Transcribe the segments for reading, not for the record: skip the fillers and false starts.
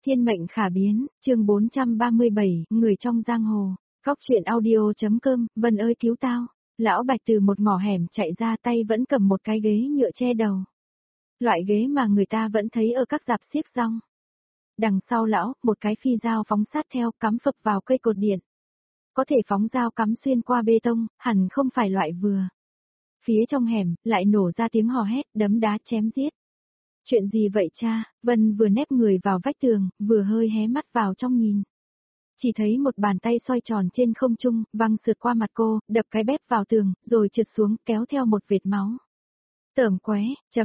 Thiên mệnh khả biến, chương 437, người trong giang hồ. Góc truyện audio.com, Vân ơi cứu tao. Lão Bạch từ một ngõ hẻm chạy ra, tay vẫn cầm một cái ghế nhựa che đầu. Loại ghế mà người ta vẫn thấy ở các rạp xiếc rong. Đằng sau lão, một cái phi dao phóng sát theo, cắm phập vào cây cột điện. Có thể phóng dao cắm xuyên qua bê tông, hẳn không phải loại vừa. Phía trong hẻm, lại nổ ra tiếng hò hét, đấm đá chém giết. Chuyện gì vậy cha? Vân vừa nép người vào vách tường, vừa hơi hé mắt vào trong nhìn. Chỉ thấy một bàn tay xoay tròn trên không trung, văng sượt qua mặt cô, đập cái bếp vào tường, rồi trượt xuống, kéo theo một vệt máu. Tởm qué,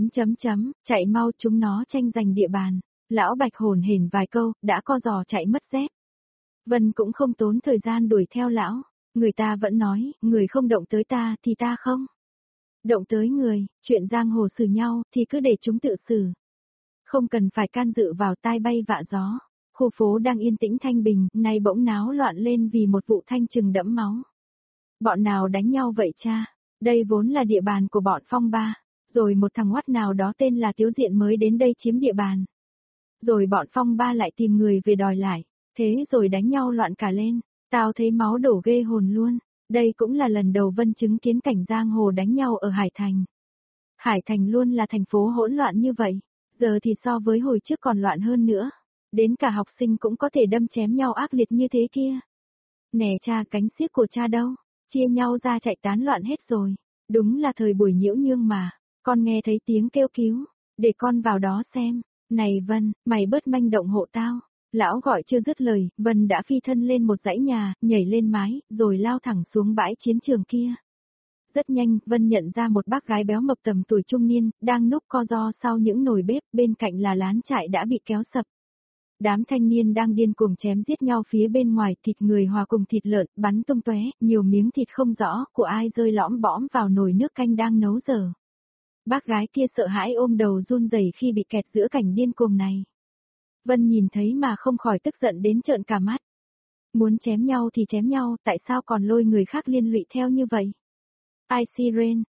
chạy mau, chúng nó tranh giành địa bàn. Lão Bạch hồn hển vài câu, đã co giò chạy mất dép. Vân cũng không tốn thời gian đuổi theo lão. Người ta vẫn nói, người không động tới ta thì ta không động tới người, chuyện giang hồ xử nhau thì cứ để chúng tự xử. Không cần phải can dự vào tai bay vạ gió. Khu phố đang yên tĩnh thanh bình, nay bỗng náo loạn lên vì một vụ thanh trừng đẫm máu. Bọn nào đánh nhau vậy cha? Đây vốn là địa bàn của bọn Phong Ba. Rồi một thằng oắt nào đó tên là Tiếu Diện mới đến đây chiếm địa bàn. Rồi bọn Phong Ba lại tìm người về đòi lại. Thế rồi đánh nhau loạn cả lên. Tao thấy máu đổ ghê hồn luôn. Đây cũng là lần đầu Vân chứng kiến cảnh giang hồ đánh nhau ở Hải Thành. Hải Thành luôn là thành phố hỗn loạn như vậy. Giờ thì so với hồi trước còn loạn hơn nữa. Đến cả học sinh cũng có thể đâm chém nhau ác liệt như thế kia. Nè cha, cánh xiếc của cha đâu? Chia nhau ra chạy tán loạn hết rồi. Đúng là thời buổi nhiễu nhương mà. Con nghe thấy tiếng kêu cứu. Để con vào đó xem. Này Vân, mày bớt manh động hộ tao. Lão gọi chưa dứt lời, Vân đã phi thân lên một dãy nhà, nhảy lên mái, rồi lao thẳng xuống bãi chiến trường kia. Rất nhanh, Vân nhận ra một bác gái béo mập tầm tuổi trung niên, đang núp co ro sau những nồi bếp, bên cạnh là lán trại đã bị kéo sập. Đám thanh niên đang điên cuồng chém giết nhau phía bên ngoài, thịt người hòa cùng thịt lợn, bắn tung tóe, nhiều miếng thịt không rõ của ai rơi lõm bõm vào nồi nước canh đang nấu dở. Bác gái kia sợ hãi ôm đầu run rẩy khi bị kẹt giữa cảnh điên cuồng này. Vân nhìn thấy mà không khỏi tức giận đến trợn cả mắt. Muốn chém nhau thì chém nhau, tại sao còn lôi người khác liên lụy theo như vậy? Ai siren,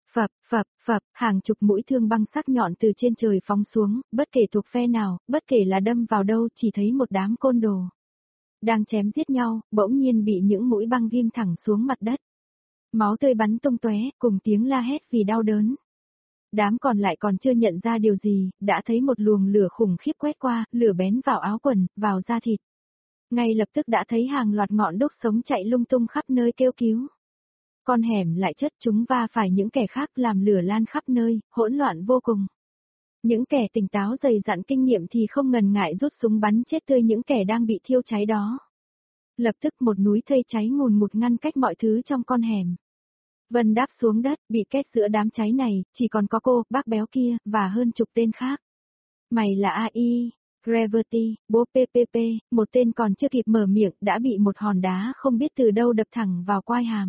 phập, hàng chục mũi thương băng sắc nhọn từ trên trời phóng xuống, bất kể thuộc phe nào, bất kể là đâm vào đâu, chỉ thấy một đám côn đồ đang chém giết nhau, bỗng nhiên bị những mũi băng ghim thẳng xuống mặt đất. Máu tươi bắn tung tóe, cùng tiếng la hét vì đau đớn. Đám còn lại còn chưa nhận ra điều gì, đã thấy một luồng lửa khủng khiếp quét qua, lửa bén vào áo quần, vào da thịt. Ngay lập tức đã thấy hàng loạt ngọn đuốc sống chạy lung tung khắp nơi kêu cứu. Con hẻm lại chất chúng va phải những kẻ khác làm lửa lan khắp nơi, hỗn loạn vô cùng. Những kẻ tỉnh táo dày dặn kinh nghiệm thì không ngần ngại rút súng bắn chết tươi những kẻ đang bị thiêu cháy đó. Lập tức một núi thây cháy ngùn ngụt ngăn cách mọi thứ trong con hẻm. Vân đáp xuống đất, bị két giữa đám cháy này, chỉ còn có cô, bác béo kia, và hơn chục tên khác. Mày là AI, Gravity, bố PPP, một tên còn chưa kịp mở miệng đã bị một hòn đá không biết từ đâu đập thẳng vào quai hàm.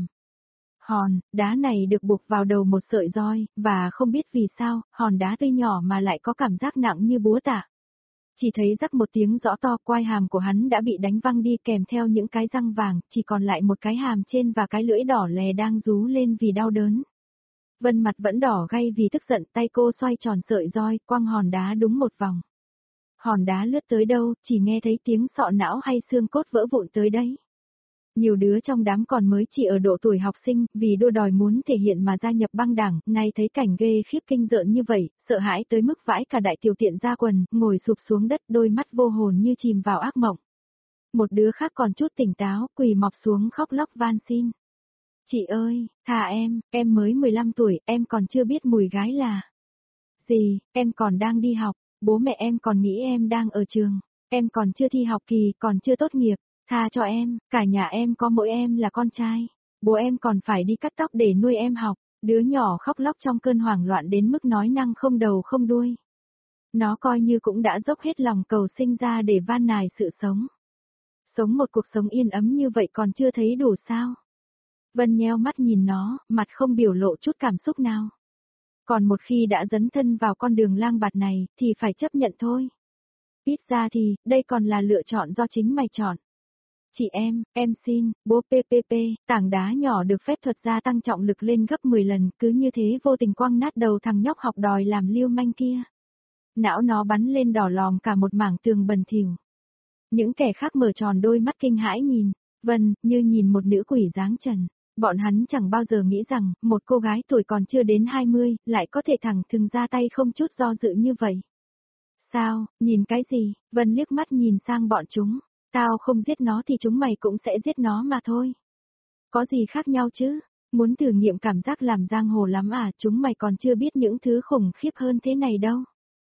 Hòn đá này được buộc vào đầu một sợi roi, và không biết vì sao, hòn đá tuy nhỏ mà lại có cảm giác nặng như búa tạ. Chỉ thấy rắc một tiếng rõ to, quai hàm của hắn đã bị đánh văng đi kèm theo những cái răng vàng, chỉ còn lại một cái hàm trên và cái lưỡi đỏ lè đang rú lên vì đau đớn. Vân mặt vẫn đỏ gay vì tức giận, tay cô xoay tròn sợi roi, quăng hòn đá đúng một vòng. Hòn đá lướt tới đâu, chỉ nghe thấy tiếng sọ não hay xương cốt vỡ vụn tới đấy. Nhiều đứa trong đám còn mới chỉ ở độ tuổi học sinh, vì đua đòi muốn thể hiện mà gia nhập băng đảng, nay thấy cảnh ghê khiếp kinh rợn như vậy, sợ hãi tới mức vãi cả đại tiểu tiện ra quần, ngồi sụp xuống đất, đôi mắt vô hồn như chìm vào ác mộng. Một đứa khác còn chút tỉnh táo, quỳ mọp xuống khóc lóc van xin. Chị ơi, thà em mới 15 tuổi, em còn chưa biết mùi gái là gì, em còn đang đi học, bố mẹ em còn nghĩ em đang ở trường, em còn chưa thi học kỳ, còn chưa tốt nghiệp. Tha cho em, cả nhà em có mỗi em là con trai. Bố em còn phải đi cắt tóc để nuôi em học. Đứa nhỏ khóc lóc trong cơn hoảng loạn đến mức nói năng không đầu không đuôi. Nó coi như cũng đã dốc hết lòng cầu sinh ra để van nài sự sống. Sống một cuộc sống yên ấm như vậy còn chưa thấy đủ sao? Vân nheo mắt nhìn nó, mặt không biểu lộ chút cảm xúc nào. Còn một khi đã dấn thân vào con đường lang bạt này, thì phải chấp nhận thôi. Ít ra thì, đây còn là lựa chọn do chính mày chọn. Chị em xin, bố PPP, tảng đá nhỏ được phép thuật gia tăng trọng lực lên gấp 10 lần, cứ như thế vô tình quăng nát đầu thằng nhóc học đòi làm lưu manh kia. Não nó bắn lên đỏ lòm cả một mảng tường bẩn thỉu. Những kẻ khác mở tròn đôi mắt kinh hãi nhìn, Vân, như nhìn một nữ quỷ dáng trần. Bọn hắn chẳng bao giờ nghĩ rằng, một cô gái tuổi còn chưa đến 20, lại có thể thẳng thừng ra tay không chút do dự như vậy. Sao, nhìn cái gì? Vân liếc mắt nhìn sang bọn chúng. Tao không giết nó thì chúng mày cũng sẽ giết nó mà thôi. Có gì khác nhau chứ? Muốn thử nghiệm cảm giác làm giang hồ lắm à, chúng mày còn chưa biết những thứ khủng khiếp hơn thế này đâu.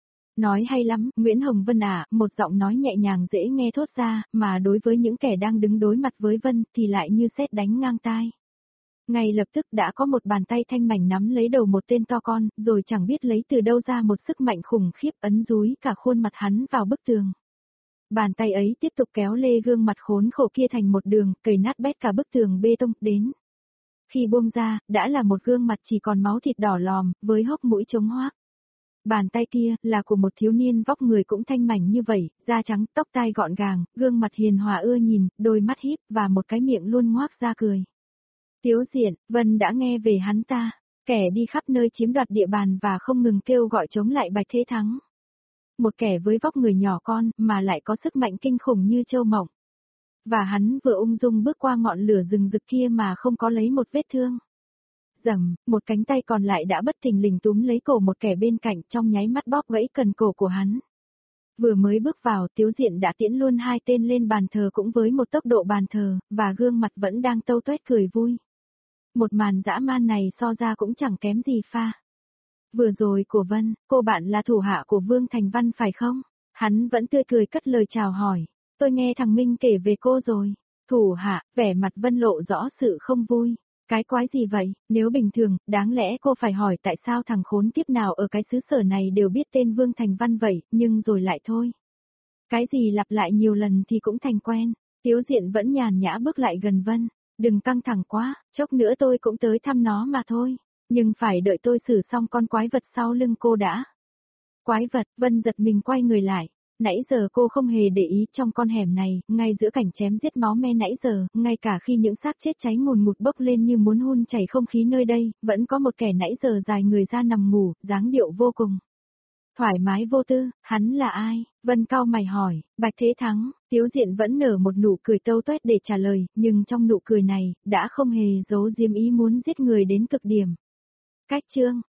Nói hay lắm, Nguyễn Hồng Vân à, một giọng nói nhẹ nhàng dễ nghe thốt ra, mà đối với những kẻ đang đứng đối mặt với Vân thì lại như sét đánh ngang tai. Ngay lập tức đã có một bàn tay thanh mảnh nắm lấy đầu một tên to con, rồi chẳng biết lấy từ đâu ra một sức mạnh khủng khiếp ấn dúi cả khuôn mặt hắn vào bức tường. Bàn tay ấy tiếp tục kéo lê gương mặt khốn khổ kia thành một đường, cầy nát bét cả bức tường bê tông đến. Khi buông ra, đã là một gương mặt chỉ còn máu thịt đỏ lòm, với hốc mũi trống hoác. Bàn tay kia, là của một thiếu niên vóc người cũng thanh mảnh như vậy, da trắng, tóc tai gọn gàng, gương mặt hiền hòa ưa nhìn, đôi mắt híp và một cái miệng luôn ngoác ra cười. Tiếu Diện, Vân đã nghe về hắn ta, kẻ đi khắp nơi chiếm đoạt địa bàn và không ngừng kêu gọi chống lại Bạch Thế Thắng. Một kẻ với vóc người nhỏ con mà lại có sức mạnh kinh khủng như châu mộng. Và hắn vừa ung dung bước qua ngọn lửa rừng rực kia mà không có lấy một vết thương. Rầm, một cánh tay còn lại đã bất thình lình túm lấy cổ một kẻ bên cạnh trong nháy mắt bóp gãy cần cổ của hắn. Vừa mới bước vào, Tiếu Diện đã tiễn luôn hai tên lên bàn thờ cũng với một tốc độ bàn thờ, và gương mặt vẫn đang tâu tuét cười vui. Một màn dã man này so ra cũng chẳng kém gì pha. Vừa rồi của Vân, cô bạn là thủ hạ của Vương Thành Văn phải không? Hắn vẫn tươi cười cất lời chào hỏi. Tôi nghe thằng Minh kể về cô rồi. Thủ hạ, vẻ mặt Vân lộ rõ sự không vui. Cái quái gì vậy, nếu bình thường, đáng lẽ cô phải hỏi tại sao thằng khốn kiếp nào ở cái xứ sở này đều biết tên Vương Thành Văn vậy, nhưng rồi lại thôi. Cái gì lặp lại nhiều lần thì cũng thành quen. Tiếu Diện vẫn nhàn nhã bước lại gần Vân. Đừng căng thẳng quá, chốc nữa tôi cũng tới thăm nó mà thôi. Nhưng phải đợi tôi xử xong con quái vật sau lưng cô đã. Quái vật, Vân giật mình quay người lại. Nãy giờ cô không hề để ý trong con hẻm này, ngay giữa cảnh chém giết máu me nãy giờ, ngay cả khi những xác chết cháy ngùn ngụt bốc lên như muốn hun chảy không khí nơi đây, vẫn có một kẻ nãy giờ dài người ra nằm ngủ, dáng điệu vô cùng thoải mái vô tư. Hắn là ai? Vân cau mày hỏi. Bạch Thế Thắng. Tiếu Diện vẫn nở một nụ cười tâu tuét để trả lời, nhưng trong nụ cười này, đã không hề giấu diếm ý muốn giết người đến cực điểm. Cách chương